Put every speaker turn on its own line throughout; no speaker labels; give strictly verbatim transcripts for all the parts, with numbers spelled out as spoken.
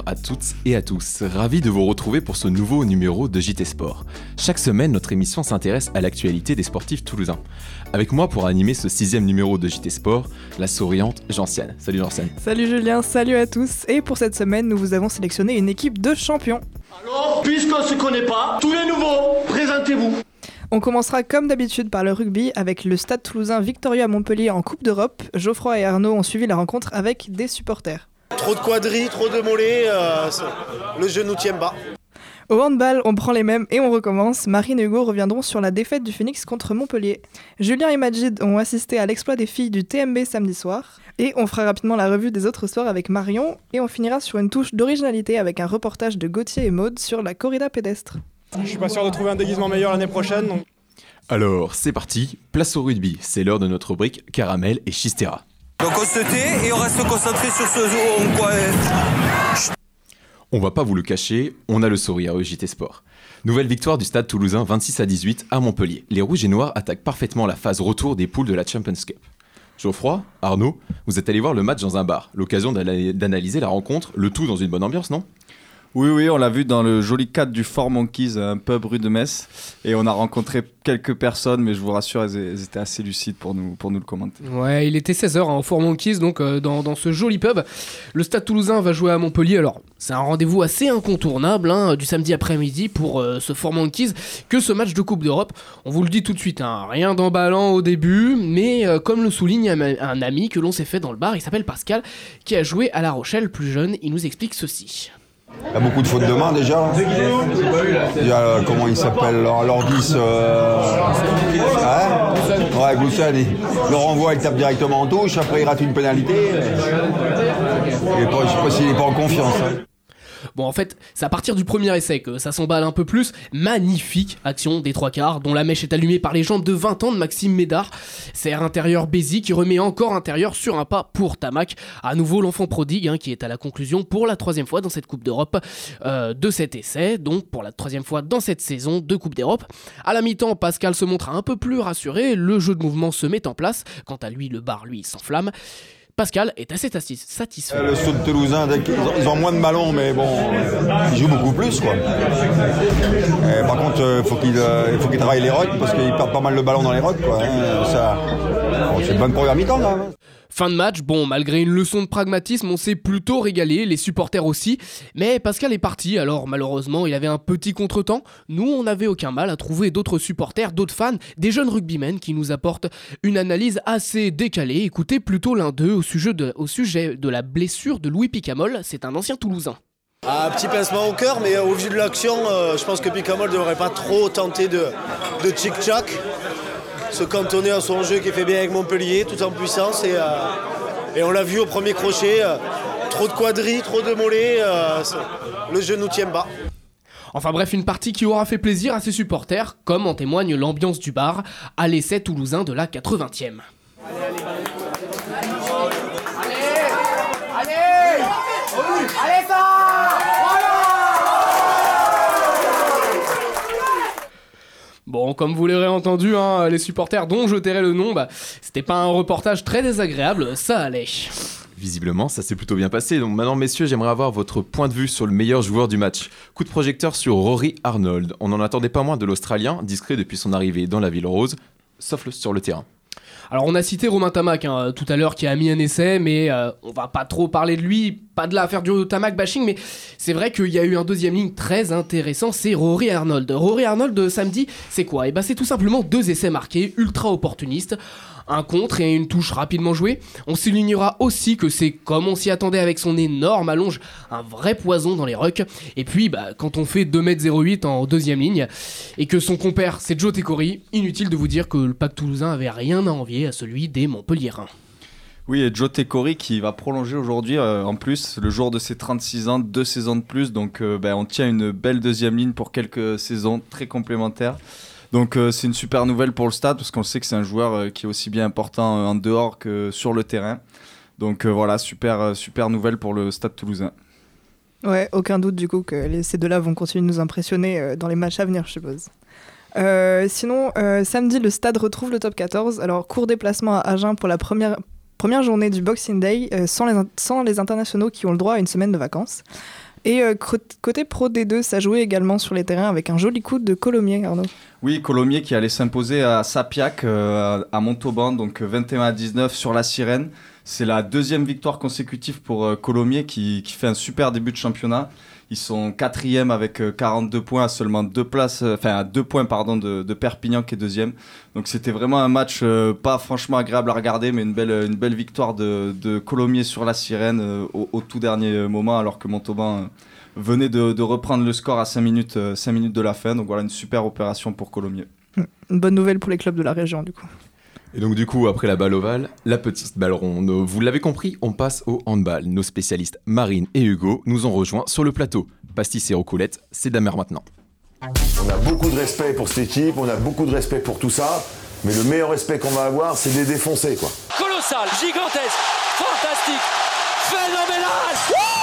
à toutes et à tous, ravi de vous retrouver pour ce nouveau numéro de J T Sport. Chaque semaine, notre émission s'intéresse à l'actualité des sportifs toulousains. Avec moi pour animer ce sixième numéro de J T Sport, la souriante Gentiane. Salut Gentiane.
Salut Julien, salut à tous. Et pour cette semaine, nous vous avons sélectionné une équipe de champions.
Alors, puisqu'on ne se connaît pas, tous les nouveaux, présentez-vous.
On commencera comme d'habitude par le rugby avec le Stade Toulousain Victoria Montpellier en Coupe d'Europe. Geoffroy et Arnaud ont suivi la rencontre avec des supporters.
Trop de quadrilles, trop de mollets, euh, le jeu nous tient bas.
Au handball, on prend les mêmes et on recommence. Marine et Hugo reviendront sur la défaite du Phoenix contre Montpellier. Julien et Majid ont assisté à l'exploit des filles du T M B samedi soir. Et on fera rapidement la revue des autres soirs avec Marion. Et on finira sur une touche d'originalité avec un reportage de Gauthier et Maude sur la corrida pédestre.
Je suis pas sûr de trouver un déguisement meilleur l'année prochaine. Donc...
Alors, c'est parti, place au rugby. C'est l'heure de notre rubrique Caramel et Chistera.
Donc on se tait et on reste concentré sur ce on quoi.
On va pas vous le cacher, on a le sourire au J T Sport. Nouvelle victoire du Stade Toulousain vingt-six à dix-huit à Montpellier. Les Rouges et Noirs attaquent parfaitement la phase retour des poules de la Champions Cup. Geoffroy, Arnaud, vous êtes allés voir le match dans un bar. L'occasion d'analyser la rencontre, le tout dans une bonne ambiance, non ?
Oui, oui, on l'a vu dans le joli cadre du Fort Monkeys, un pub rue de Metz. Et on a rencontré quelques personnes, mais je vous rassure, elles, elles étaient assez lucides pour nous, pour nous le commenter.
Ouais, il était seize heures hein, au Fort Monkeys, donc euh, dans, dans ce joli pub. Le Stade Toulousain va jouer à Montpellier. Alors, c'est un rendez-vous assez incontournable hein, du samedi après-midi pour euh, ce Fort Monkeys que ce match de Coupe d'Europe. On vous le dit tout de suite, hein, rien d'emballant au début, mais euh, comme le souligne un, un ami que l'on s'est fait dans le bar, il s'appelle Pascal, qui a joué à La Rochelle plus jeune. Il nous explique ceci.
Il y a beaucoup de fautes de main déjà. Il y a, euh, comment il s'appelle, Lordis. Euh... Hein ouais, Goussen. Le renvoi, il tape directement en touche. Après, il rate une pénalité. Il est pas, je sais pas s'il n'est pas en confiance. Hein.
Bon, en fait, c'est à partir du premier essai que ça s'emballe un peu plus. Magnifique action des trois quarts, dont la mèche est allumée par les jambes de vingt ans de Maxime Médard. Serre intérieur Bézi qui remet encore intérieur sur un pas pour Tamac. À nouveau l'enfant prodigue hein, qui est à la conclusion pour la troisième fois dans cette Coupe d'Europe euh, de cet essai. Donc pour la troisième fois dans cette saison de Coupe d'Europe. À la mi-temps, Pascal se montre un peu plus rassuré. Le jeu de mouvement se met en place. Quant à lui, le bar, lui, s'enflamme. Pascal est assez satisfait.
Le Stade Toulousain, ils ont moins de ballons, mais bon, ils jouent beaucoup plus, quoi. Et par contre, il faut qu'ils faut qu'ils travaillent les rucks, parce qu'ils perdent pas mal de ballons dans les rucks, quoi. Ça, bon, c'est une bonne première mi-temps, là.
Fin de match, bon, malgré une leçon de pragmatisme, on s'est plutôt régalé, les supporters aussi, mais Pascal est parti, alors malheureusement, il avait un petit contretemps. Nous, on n'avait aucun mal à trouver d'autres supporters, d'autres fans, des jeunes rugbymen qui nous apportent une analyse assez décalée. Écoutez plutôt l'un d'eux au sujet de, au sujet de la blessure de Louis Picamol, c'est un ancien Toulousain.
Un petit pincement au cœur, mais au vu de l'action, euh, je pense que Picamol ne devrait pas trop tenter de, de tchic-tchac. Se cantonner à son jeu qui est fait bien avec Montpellier, tout en puissance. Et, euh, et on l'a vu au premier crochet, euh, trop de quadrilles, trop de mollets, euh, le jeu nous tient bas.
Enfin bref, une partie qui aura fait plaisir à ses supporters, comme en témoigne l'ambiance du bar à l'essai toulousain de la quatre-vingtième. Allez, allez, allez, allez, allez, ça Bon, comme vous l'aurez entendu, hein, les supporters dont je tairai le nom, bah, c'était pas un reportage très désagréable, ça allait.
Visiblement, ça s'est plutôt bien passé. Donc maintenant, messieurs, j'aimerais avoir votre point de vue sur le meilleur joueur du match. Coup de projecteur sur Rory Arnold. On n'en attendait pas moins de l'Australien, discret depuis son arrivée dans la Ville Rose, sauf le, sur le terrain.
Alors on a cité Romain Tamac hein, tout à l'heure qui a mis un essai, mais euh, on va pas trop parler de lui, pas de là à faire du Tamac bashing, mais c'est vrai qu'il y a eu un deuxième ligne très intéressant, c'est Rory Arnold. Rory Arnold samedi, c'est quoi ? Et bah c'est tout simplement deux essais marqués, ultra opportunistes. Un contre et une touche rapidement jouée. On soulignera aussi que c'est, comme on s'y attendait avec son énorme allonge, un vrai poison dans les rucks. Et puis, bah, quand on fait deux mètres zéro huit en deuxième ligne, et que son compère c'est Joe Tekori, inutile de vous dire que le pack toulousain avait rien à envier à celui des Montpelliérains.
Oui, et Joe Tekori qui va prolonger aujourd'hui, euh, en plus, le jour de ses trente-six ans, deux saisons de plus. Donc, euh, bah, on tient une belle deuxième ligne pour quelques saisons très complémentaires. Donc euh, c'est une super nouvelle pour le Stade parce qu'on sait que c'est un joueur euh, qui est aussi bien important euh, en dehors que sur le terrain. Donc euh, voilà, super, euh, super nouvelle pour le Stade Toulousain.
Ouais, aucun doute du coup que les, ces deux-là vont continuer de nous impressionner euh, dans les matchs à venir, je suppose. Euh, sinon, euh, samedi, le Stade retrouve le top quatorze. Alors, court déplacement à Agen pour la première, première journée du Boxing Day, euh, sans, les, sans les internationaux qui ont le droit à une semaine de vacances. Et euh, côté Pro D deux, ça jouait également sur les terrains avec un joli coup de Colomiers, Arnaud.
Oui, Colomiers qui allait s'imposer à Sapiac, euh, à Montauban, donc vingt et un à dix-neuf sur la Sirène. C'est la deuxième victoire consécutive pour euh, Colomiers qui, qui fait un super début de championnat. Ils sont quatrième avec euh, quarante-deux points à seulement deux places, euh, enfin à deux points pardon de, de Perpignan qui est deuxième. Donc c'était vraiment un match euh, pas franchement agréable à regarder, mais une belle, une belle victoire de, de Colomiers sur la Sirène euh, au, au tout dernier moment, alors que Montauban euh, venait de, de reprendre le score à cinq minutes, euh, cinq minutes de la fin. Donc voilà, une super opération pour Colomiers.
Une bonne nouvelle pour les clubs de la région du coup.
Et donc du coup, après la balle ovale, la petite balle ronde. Vous l'avez compris, on passe au handball. Nos spécialistes Marine et Hugo nous ont rejoints sur le plateau. Pastis et Roucoulette, c'est Damer maintenant.
On a beaucoup de respect pour cette équipe, on a beaucoup de respect pour tout ça, mais le meilleur respect qu'on va avoir, c'est de les défoncer, quoi.
Colossal, gigantesque, fantastique, phénoménal.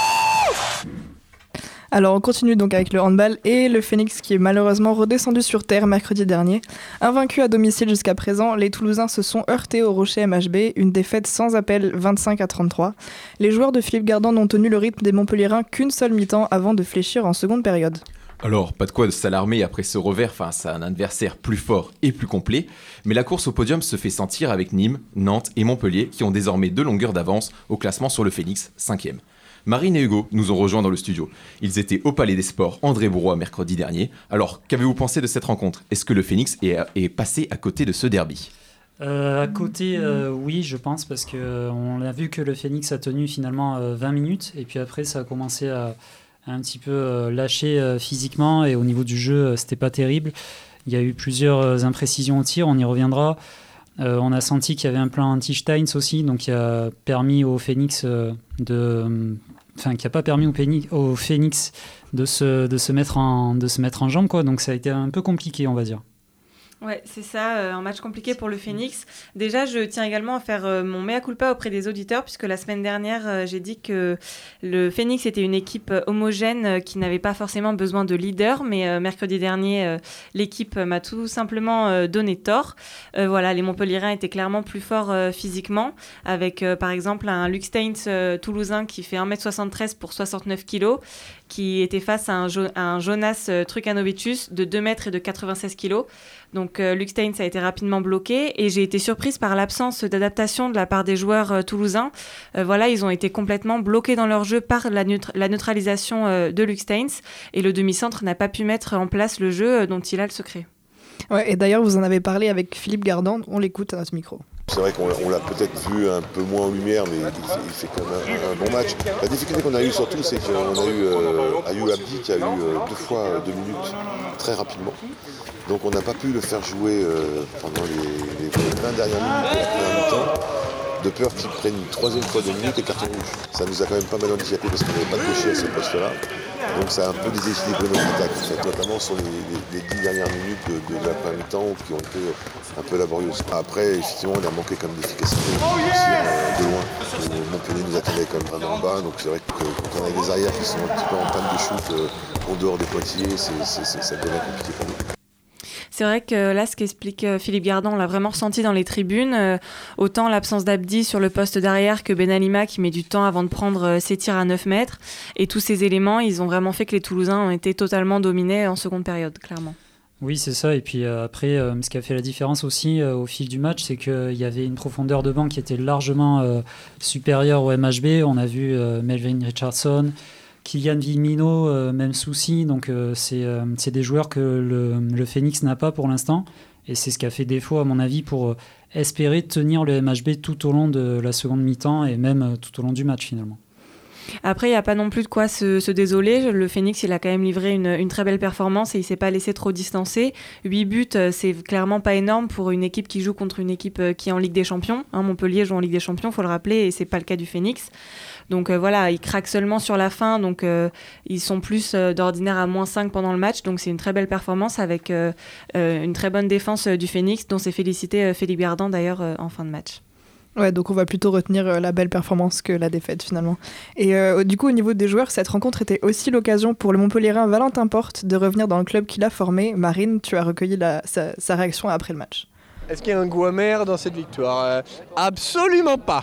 Wouh!
Alors on continue donc avec le handball et le Phoenix qui est malheureusement redescendu sur terre mercredi dernier. Invaincus à domicile jusqu'à présent, les Toulousains se sont heurtés au Rocher M H B, une défaite sans appel vingt-cinq à trente-trois. Les joueurs de Philippe Gardant n'ont tenu le rythme des Montpelliérains qu'une seule mi-temps avant de fléchir en seconde période.
Alors, pas de quoi s'alarmer après ce revers face à un adversaire plus fort et plus complet, mais la course au podium se fait sentir avec Nîmes, Nantes et Montpellier qui ont désormais deux longueurs d'avance au classement sur le Phoenix, cinquième. Marine et Hugo nous ont rejoints dans le studio. Ils étaient au Palais des Sports André Bourrois mercredi dernier. Alors, qu'avez-vous pensé de cette rencontre ? Est-ce que le Phoenix est, est passé à côté de ce derby ?
Euh, à côté, euh, oui, je pense, parce qu'on euh, a vu que le Phoenix a tenu finalement euh, vingt minutes, et puis après, ça a commencé à, à un petit peu euh, lâcher euh, physiquement, et au niveau du jeu, euh, c'était pas terrible. Il y a eu plusieurs euh, imprécisions au tir, on y reviendra. Euh, on a senti qu'il y avait un plan anti-Steins aussi, donc qui a permis au Phoenix euh, de... Enfin, qui n'a pas permis au Phoenix, au Phoenix de, se, de, se mettre en, de se mettre en jambe, quoi. Donc ça a été un peu compliqué, on va dire.
Ouais, c'est ça, euh, un match compliqué pour le Phoenix. Déjà, je tiens également à faire euh, mon mea culpa auprès des auditeurs, puisque la semaine dernière, euh, j'ai dit que le Phoenix était une équipe euh, homogène euh, qui n'avait pas forcément besoin de leader, mais euh, mercredi dernier, euh, l'équipe m'a tout simplement euh, donné tort. Euh, voilà, les Montpelliérains étaient clairement plus forts euh, physiquement, avec euh, par exemple un Luc Steins euh, toulousain qui fait un mètre soixante-treize pour soixante-neuf kilos, qui était face à un, jo- à un Jonas euh, Trukanovicius de deux mètres et de quatre-vingt-seize kilos. Donc euh, Luc Steins a été rapidement bloqué et j'ai été surprise par l'absence d'adaptation de la part des joueurs euh, toulousains. Euh, voilà, ils ont été complètement bloqués dans leur jeu par la, neut- la neutralisation euh, de Luc Steins et le demi-centre n'a pas pu mettre en place le jeu euh, dont il a le secret.
Ouais, et d'ailleurs, vous en avez parlé avec Philippe Gardant, on l'écoute à notre micro.
C'est vrai qu'on on l'a peut-être vu un peu moins en lumière, mais il fait, il fait quand même un, un bon match. La difficulté qu'on a eue surtout, c'est qu'on a eu euh, Ayou Abdi qui a eu euh, deux fois deux minutes très rapidement. Donc on n'a pas pu le faire jouer euh, pendant les, les vingt dernières minutes de la première mi-temps, de peur qu'il prenne une troisième fois deux minutes et carton rouge. Ça nous a quand même pas mal handicapé parce qu'on n'avait pas de gaucher à ce poste-là. Donc ça a un peu déséquilibré notre attaque, en fait, notamment sur les, les, les dix dernières minutes de, de, de la première mi-temps qui ont été un peu laborieuses. Après, effectivement, on a manqué quand même d'efficacité aussi, euh, de loin. Le Montpellier nous attendait quand même vraiment en bas, donc c'est vrai que quand on a des arrières qui sont un petit peu en panne de shoot euh, en dehors des Poitiers, c'est, c'est, c'est, ça devient compliqué pour nous.
C'est vrai que là, ce qu'explique Philippe Gardant, on l'a vraiment ressenti dans les tribunes. Euh, autant l'absence d'Abdi sur le poste d'arrière que Benalima qui met du temps avant de prendre ses tirs à neuf mètres. Et tous ces éléments, ils ont vraiment fait que les Toulousains ont été totalement dominés en seconde période, clairement.
Oui, c'est ça. Et puis euh, après, euh, ce qui a fait la différence aussi euh, au fil du match, c'est qu'il y avait une profondeur de banc qui était largement euh, supérieure au M H B. On a vu euh, Melvin Richardson, Kylian Vimino, euh, même souci. Donc euh, c'est, euh, c'est des joueurs que le, le Phoenix n'a pas pour l'instant. Et c'est ce qui a fait défaut, à mon avis, pour euh, espérer tenir le M H B tout au long de la seconde mi-temps et même euh, tout au long du match finalement.
Après, il n'y a pas non plus de quoi se, se désoler. Le Phoenix, il a quand même livré une, une très belle performance et il ne s'est pas laissé trop distancer. huit buts, c'est clairement pas énorme pour une équipe qui joue contre une équipe qui est en Ligue des Champions. Hein, Montpellier joue en Ligue des Champions, il faut le rappeler, et ce n'est pas le cas du Phoenix. Donc euh, voilà, ils craquent seulement sur la fin, donc euh, ils sont plus euh, d'ordinaire à moins cinq pendant le match. Donc c'est une très belle performance avec euh, euh, une très bonne défense euh, du Phoenix, dont s'est félicité euh, Philippe Gardant d'ailleurs euh, en fin de match.
Ouais, donc on va plutôt retenir euh, la belle performance que la défaite finalement. Et euh, du coup, au niveau des joueurs, cette rencontre était aussi l'occasion pour le Montpelliérain Valentin Porte de revenir dans le club qu'il a formé. Marine, tu as recueilli la, sa, sa réaction après le match.
Est-ce qu'il y a un goût amer dans cette victoire ? euh, Absolument pas.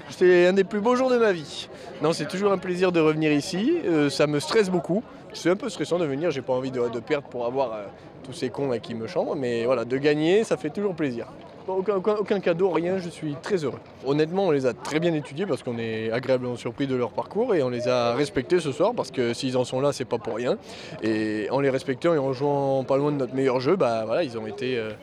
C'est un des plus beaux jours de ma vie. Non, c'est toujours un plaisir de revenir ici. Euh, ça me stresse beaucoup. C'est un peu stressant de venir. J'ai pas envie de, de perdre pour avoir euh, tous ces cons là qui me chambrent. Mais voilà, de gagner, ça fait toujours plaisir. Aucun, aucun, aucun cadeau, rien, je suis très heureux. Honnêtement, on les a très bien étudiés parce qu'on est agréablement surpris de leur parcours et on les a respectés ce soir parce que s'ils en sont là, c'est pas pour rien. Et en les respectant et en jouant pas loin de notre meilleur jeu, bah voilà, ils ont été, euh,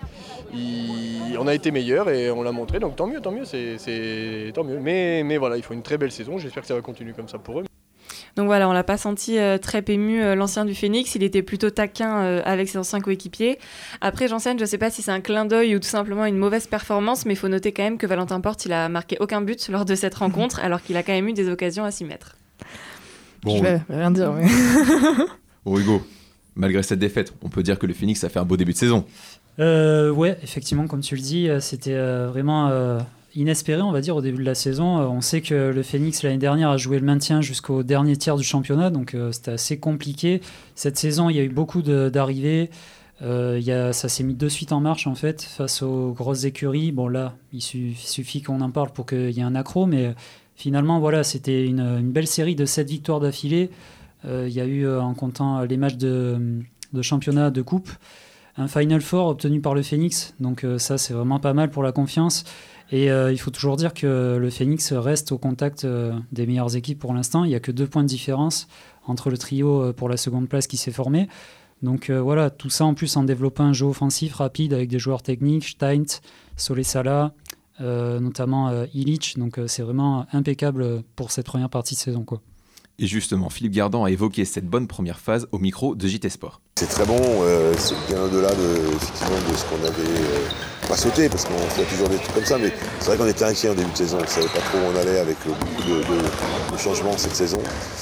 ils, on a été meilleurs et on l'a montré. Donc tant mieux, tant mieux, c'est, c'est tant mieux. Mais, mais voilà, il faut une très belle saison. J'espère que ça va continuer comme ça pour eux.
Donc voilà, on l'a pas senti euh, très ému, euh, l'ancien du Phoenix. Il était plutôt taquin euh, avec ses anciens coéquipiers. Après, j'enseigne, je sais pas si c'est un clin d'œil ou tout simplement une mauvaise performance, mais il faut noter quand même que Valentin Porte, il a marqué aucun but lors de cette rencontre, alors qu'il a quand même eu des occasions à s'y mettre.
Bon, je vais rien dire, mais...
Bon, Hugo, malgré cette défaite, on peut dire que le Phoenix a fait un beau début de saison.
Euh, ouais, effectivement, comme tu le dis, c'était euh, vraiment... Euh... inespéré, on va dire, au début de la saison. On sait que le Phoenix, l'année dernière, a joué le maintien jusqu'au dernier tiers du championnat, donc euh, c'était assez compliqué. Cette saison, il y a eu beaucoup de, d'arrivées. Euh, il y a, ça s'est mis de suite en marche, en fait, face aux grosses écuries. Bon, là, il, su, il suffit qu'on en parle pour qu'il y ait un accro, mais finalement, voilà, c'était une, une belle série de sept victoires d'affilée. Euh, il y a eu, euh, en comptant les matchs de, de championnat, de coupe, un Final Four obtenu par le Phoenix. Donc euh, ça, c'est vraiment pas mal pour la confiance. Et euh, il faut toujours dire que le Phoenix reste au contact euh, des meilleures équipes pour l'instant. Il n'y a que deux points de différence entre le trio euh, pour la seconde place qui s'est formé. Donc euh, voilà, tout ça en plus en développant un jeu offensif rapide avec des joueurs techniques, Steint, Solé-Sala, euh, notamment euh, Illich. Donc euh, c'est vraiment impeccable pour cette première partie de saison, quoi.
Et justement, Philippe Gardan a évoqué cette bonne première phase au micro de J T Sport.
C'est très bon, euh, c'est bien au-delà de, effectivement, de ce qu'on avait euh, pas sauté, parce qu'on fait toujours des trucs comme ça, mais c'est vrai qu'on était inquiets en début de saison, on ne savait pas trop où on allait avec euh, beaucoup de, de, de changements cette saison.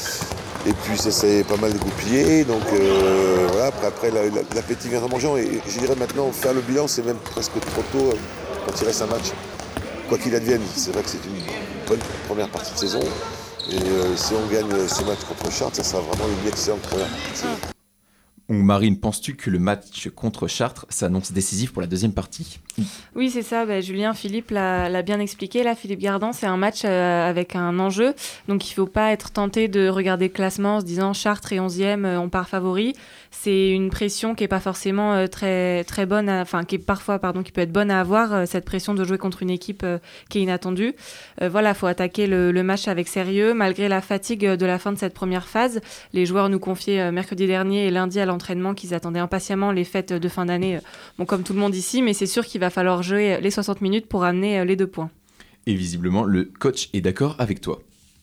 Et puis ça s'est pas mal dégoupillé, donc euh, voilà, après, après la, la, l'appétit vient en mangeant, et je dirais maintenant, faire le bilan, c'est même presque trop tôt euh, quand il reste un match. Quoi qu'il advienne, c'est vrai que c'est une bonne première partie de saison. Et euh, si on gagne ce match contre Chartres, ça sera vraiment une excellente première partie de saison.
Marine, penses-tu que le match contre Chartres s'annonce décisif pour la deuxième partie ?
Oui, c'est ça. Bah, Julien, Philippe l'a, l'a bien expliqué. Là, Philippe Gardan, c'est un match euh, avec un enjeu. Donc, il ne faut pas être tenté de regarder le classement en se disant Chartres est onzième, euh, on part favori. C'est une pression qui n'est pas forcément euh, très, très bonne, enfin, qui est parfois, pardon, qui peut être bonne à avoir, euh, cette pression de jouer contre une équipe euh, qui est inattendue. Euh, voilà, il faut attaquer le, le match avec sérieux. Malgré la fatigue de la fin de cette première phase, les joueurs nous confiaient euh, mercredi dernier et lundi à l'entraînement qu'ils attendaient impatiemment les fêtes de fin d'année, euh, bon, comme tout le monde ici, mais c'est sûr qu'il va falloir jouer les soixante minutes pour amener euh, les deux points.
Et visiblement, le coach est d'accord avec toi.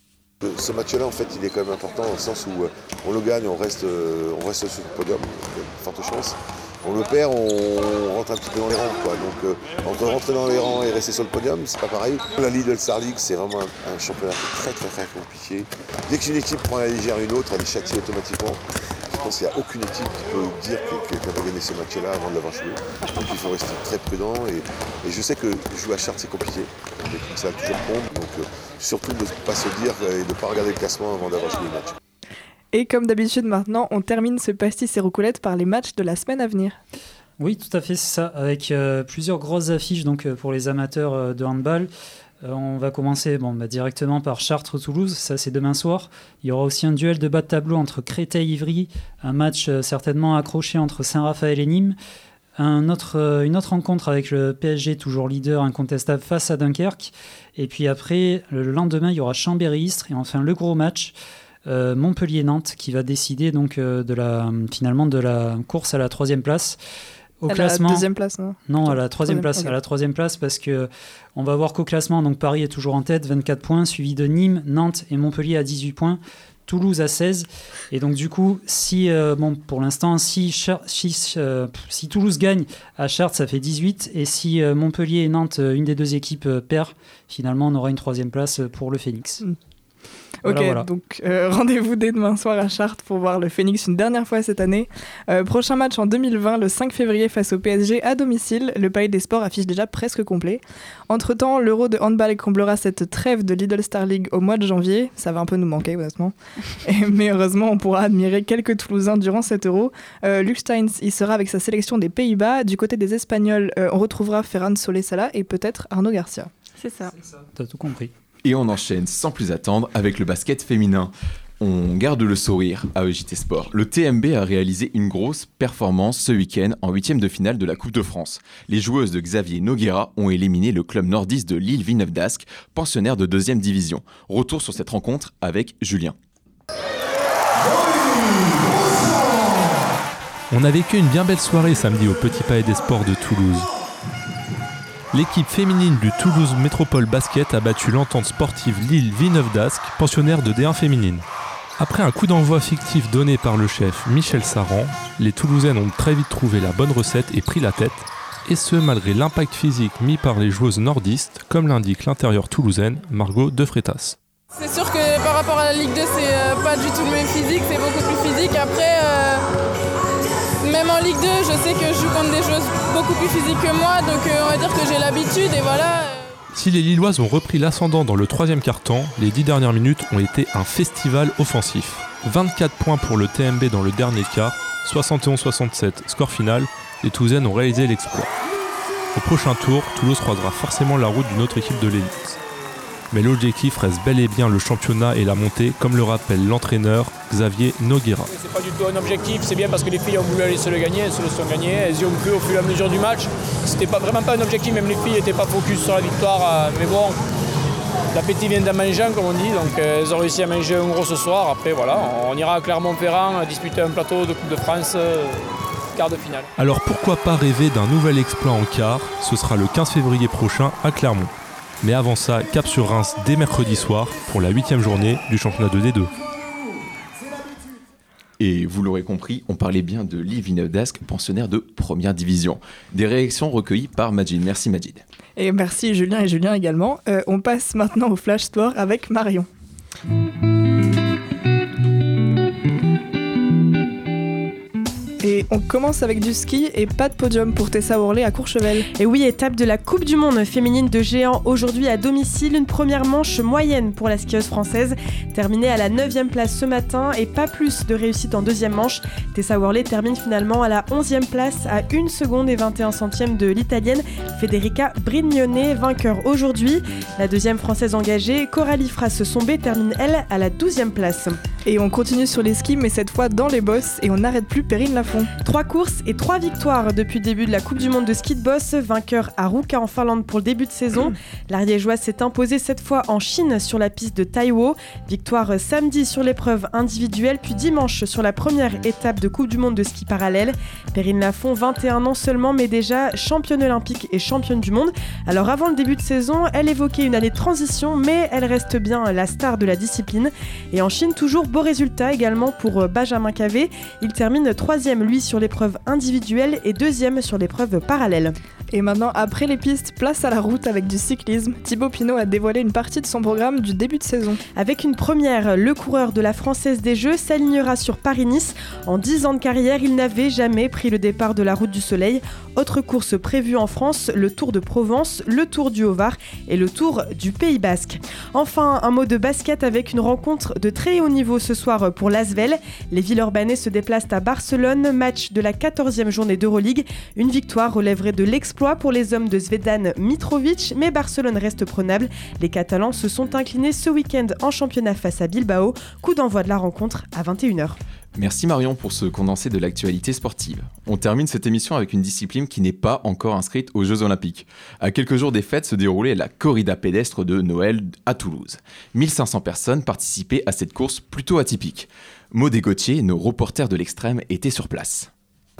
Ce match-là, en fait, il est quand même important dans le sens où euh, on le gagne, on reste, euh, on reste sur le podium, il y a de fortes chances. On le perd, on rentre un petit peu dans les rangs, quoi. Donc euh, entre rentrer dans les rangs et rester sur le podium, c'est pas pareil. La Lidl Star League, c'est vraiment un, un championnat très très très compliqué. Dès qu'une équipe prend la légère une autre, elle est châtiée automatiquement. Je pense qu'il n'y a aucune équipe qui peut dire qu'elle va gagner ce match-là avant de l'avoir joué. Donc il faut rester très prudent. Et, et je sais que jouer à Chartres, c'est compliqué. Mais ça toujours pompe. Donc euh, surtout de ne pas se dire et de ne pas regarder le classement avant d'avoir joué le match.
Et comme d'habitude maintenant, on termine ce pastis et roucoulette par les matchs de la semaine à venir.
Oui, tout à fait, c'est ça. Avec euh, plusieurs grosses affiches donc, euh, pour les amateurs euh, de handball. Euh, on va commencer bon, bah, directement par Chartres-Toulouse, ça c'est demain soir. Il y aura aussi un duel de bas de tableau entre Créteil-Ivry, un match euh, certainement accroché entre Saint-Raphaël et Nîmes. Un autre, euh, une autre rencontre avec le P S G, toujours leader incontestable face à Dunkerque. Et puis après, le lendemain, il y aura Chambéry-Istres. Et enfin, le gros match, euh, Montpellier-Nantes, qui va décider donc, euh, de la, finalement de la course à la troisième place. Au
à
classement,
la deuxième place, non
Non, à la troisième place,
okay.
à la troisième place, parce que on va voir qu'au classement, donc Paris est toujours en tête, vingt-quatre points, suivi de Nîmes, Nantes et Montpellier à dix-huit points, Toulouse à seize. Et donc du coup, si euh, bon, pour l'instant, si, Char- si, euh, si Toulouse gagne à Chartres, ça fait dix-huit, et si euh, Montpellier et Nantes, une des deux équipes euh, perd, finalement, on aura une troisième place pour le Phoenix.
Mm.
Voilà,
ok,
voilà.
donc euh, rendez-vous dès demain soir à Chartres pour voir le Phoenix une dernière fois cette année. Euh, prochain match en deux mille vingt, le cinq février face au P S G à domicile. Le Palais des Sports affiche déjà presque complet. Entre-temps, l'Euro de handball comblera cette trêve de Lidl Star League au mois de janvier. Ça va un peu nous manquer, honnêtement. Et, mais heureusement, on pourra admirer quelques Toulousains durant cet Euro. Euh, Luc Steins y sera avec sa sélection des Pays-Bas. Du côté des Espagnols, euh, on retrouvera Ferran Solé-Sala et peut-être Arnaud Garcia.
C'est ça.
T'as tout compris.
Et on enchaîne sans plus attendre avec le basket féminin. On garde le sourire à E J T Sport. Le T M B a réalisé une grosse performance ce week-end en huitième de finale de la Coupe de France. Les joueuses de Xavier Noguera ont éliminé le club nordiste de Lille Villeneuve d'Ascq, pensionnaire de deuxième division. Retour sur cette rencontre avec Julien.
On a vécu une bien belle soirée samedi au Petit Palais des Sports de Toulouse. L'équipe féminine du Toulouse Métropole Basket a battu l'entente sportive Lille Villeneuve d'Ascq, pensionnaire de D un féminine. Après un coup d'envoi fictif donné par le chef Michel Saran, les Toulousaines ont très vite trouvé la bonne recette et pris la tête, et ce malgré l'impact physique mis par les joueuses nordistes, comme l'indique l'intérieure toulousaine Margot De Freitas.
C'est sûr que par rapport à la Ligue deux, c'est euh, pas du tout le même physique, c'est beaucoup plus physique. Après, euh, même en Ligue deux, je sais que je joue contre des joueuses beaucoup plus physiques que moi, donc euh, on va dire que j'ai l'habitude et voilà.
Si les Lilloises ont repris l'ascendant dans le troisième quart-temps, les dix dernières minutes ont été un festival offensif. vingt-quatre points pour le T M B dans le dernier quart, soixante et onze à soixante-sept, score final, les Toulousaines ont réalisé l'exploit. Au prochain tour, Toulouse croisera forcément la route d'une autre équipe de l'élite. Mais l'objectif reste bel et bien le championnat et la montée, comme le rappelle l'entraîneur Xavier Noguera.
C'est pas du tout un objectif, c'est bien parce que les filles ont voulu aller se le gagner, elles se le sont gagnées, elles y ont cru au fur et à mesure du match. C'était pas, vraiment pas un objectif, même les filles n'étaient pas focus sur la victoire, mais bon, l'appétit vient d'en manger, comme on dit, donc elles ont réussi à manger un gros ce soir. Après voilà, on ira à Clermont-Ferrand disputer un plateau de Coupe de France, quart de finale.
Alors pourquoi pas rêver d'un nouvel exploit en quart? Ce sera le quinze février prochain à Clermont. Mais avant ça, cap sur Reims dès mercredi soir pour la huitième journée du championnat de D deux.
Et vous l'aurez compris, on parlait bien de Lille Villeneuve d'Ascq, pensionnaire de première division. Des réactions recueillies par Majid. Merci Majid.
Et merci Julien et Julien également. Euh, on passe maintenant au Flash Sport avec Marion. Et on commence avec du ski et pas de podium pour Tessa Worley à Courchevel.
Et oui, étape de la Coupe du Monde féminine de géant aujourd'hui à domicile. Une première manche moyenne pour la skieuse française, terminée à la neuvième place ce matin et pas plus de réussite en deuxième manche. Tessa Worley termine finalement à la onzième place à une seconde et vingt et un centièmes de l'italienne Federica Brignone, vainqueur aujourd'hui. La deuxième française engagée, Coralie Frasse-Sombé, termine elle à la douzième place.
Et on continue sur les skis, mais cette fois dans les bosses, et on n'arrête plus Perrine Lafont.
Trois courses et trois victoires depuis le début de la Coupe du Monde de ski de boss. Vainqueur à Ruka en Finlande pour le début de saison. L'Ariégeoise s'est imposée cette fois en Chine sur la piste de Taiwo. Victoire samedi sur l'épreuve individuelle, puis dimanche sur la première étape de Coupe du Monde de ski parallèle. Perrine Lafont, vingt et un ans seulement, mais déjà championne olympique et championne du monde. Alors avant le début de saison, elle évoquait une année de transition, mais elle reste bien la star de la discipline. Et en Chine, toujours beau résultat également pour Benjamin Cavé. Il termine troisième lui sur l'épreuve individuelle et deuxième sur l'épreuve parallèle.
Et maintenant, après les pistes, place à la route avec du cyclisme. Thibaut Pinot a dévoilé une partie de son programme du début de saison.
Avec une première, le coureur de la Française des Jeux s'alignera sur Paris-Nice. En dix ans de carrière, il n'avait jamais pris le départ de la Route du Soleil. Autre course prévue en France, le Tour de Provence, le Tour du Haut-Var et le Tour du Pays Basque. Enfin, un mot de basket avec une rencontre de très haut niveau ce soir pour l'Asvel. Les Villeurbanais se déplacent à Barcelone, match de la quatorzième journée d'Euroleague. Une victoire relèverait de l'exploit pour les hommes de Zvedan Mitrovic, mais Barcelone reste prenable. Les Catalans se sont inclinés ce week-end en championnat face à Bilbao. Coup d'envoi de la rencontre à vingt et une heures.
Merci Marion pour ce condensé de l'actualité sportive. On termine cette émission avec une discipline qui n'est pas encore inscrite aux Jeux Olympiques. À quelques jours des fêtes se déroulait la corrida pédestre de Noël à Toulouse. mille cinq cents personnes participaient à cette course plutôt atypique. Maud et Gauthier, nos reporters de l'extrême, étaient sur place.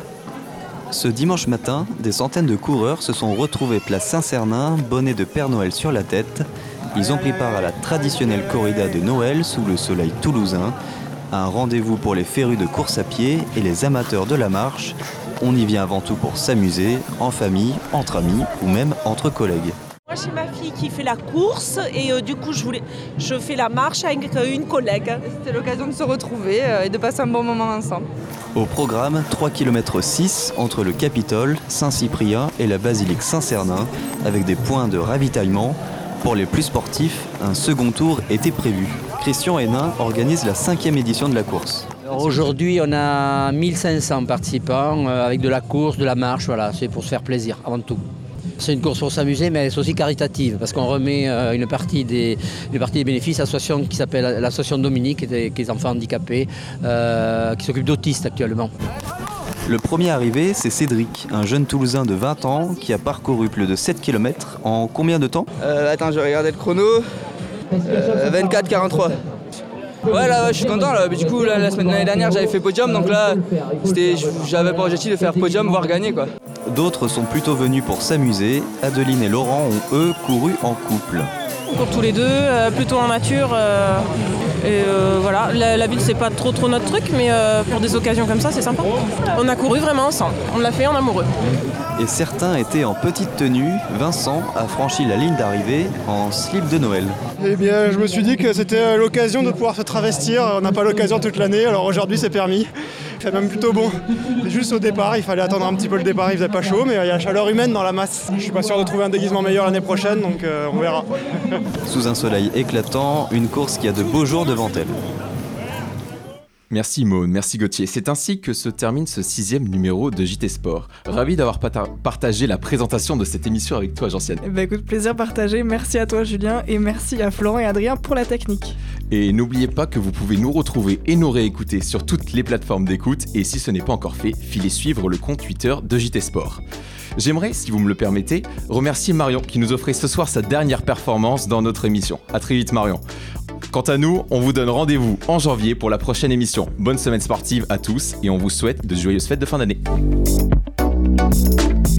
Ce dimanche matin, des centaines de coureurs se sont retrouvés place Saint-Cernin, bonnet de Père Noël sur la tête. Ils ont pris part à la traditionnelle corrida de Noël sous le soleil toulousain. Un rendez-vous pour les férus de course à pied et les amateurs de la marche. On y vient avant tout pour s'amuser, en famille, entre amis ou même entre collègues.
Moi j'ai ma fille qui fait la course et euh, du coup je, voulais, je fais la marche avec une collègue.
C'était l'occasion de se retrouver euh, et de passer un bon moment ensemble.
Au programme, trois kilomètres six entre le Capitole, Saint-Cyprien et la basilique Saint-Cernin, avec des points de ravitaillement. Pour les plus sportifs, un second tour était prévu. Christian Hénin organise la cinquième édition de la course.
Alors aujourd'hui, on a mille cinq cents participants euh, avec de la course, de la marche, voilà, c'est pour se faire plaisir avant tout. C'est une course pour s'amuser, mais c'est aussi caritative, parce qu'on remet euh, une, partie des, une partie des bénéfices à l'association qui s'appelle l'association Dominique, des, des enfants handicapés, euh, qui s'occupe d'autistes actuellement.
Le premier arrivé, c'est Cédric, un jeune Toulousain de vingt ans qui a parcouru plus de sept kilomètres en combien de temps ?
euh, Attends, je vais regarder le chrono. Euh, vingt-quatre quarante-trois. Ouais, là, ouais, je suis content. Là. Du coup, là, la semaine l'année dernière, j'avais fait podium, donc là, c'était, j'avais pour objectif de faire podium, voire gagner, quoi.
D'autres sont plutôt venus pour s'amuser. Adeline et Laurent ont, eux, couru en couple.
On court tous les deux, euh, plutôt en nature. Euh, et euh, voilà, la, la ville, c'est pas trop trop notre truc, mais euh, pour des occasions comme ça, c'est sympa. On a couru vraiment ensemble. On l'a fait en amoureux.
Et certains étaient en petite tenue. Vincent a franchi la ligne d'arrivée en slip de Noël.
Eh bien, je me suis dit que c'était l'occasion de pouvoir se travestir. On n'a pas l'occasion toute l'année, alors aujourd'hui c'est permis. Il fait même plutôt bon. C'est juste au départ, il fallait attendre un petit peu le départ, il faisait pas chaud, mais il y a la chaleur humaine dans la masse. Je suis pas sûr de trouver un déguisement meilleur l'année prochaine, donc euh, on verra.
Sous un soleil éclatant, une course qui a de beaux jours devant elle.
Merci Maud, merci Gauthier. C'est ainsi que se termine ce sixième numéro de J T Sport. Ravi d'avoir pata- partagé la présentation de cette émission avec toi, Gentiane.
Eh ben, écoute, plaisir partagé. Merci à toi, Julien, et merci à Florent et Adrien pour la technique.
Et n'oubliez pas que vous pouvez nous retrouver et nous réécouter sur toutes les plateformes d'écoute. Et si ce n'est pas encore fait, filez suivre le compte Twitter de J T Sport. J'aimerais, si vous me le permettez, remercier Marion qui nous offrait ce soir sa dernière performance dans notre émission. À très vite, Marion. Quant à nous, on vous donne rendez-vous en janvier pour la prochaine émission. Bonne semaine sportive à tous et on vous souhaite de joyeuses fêtes de fin d'année.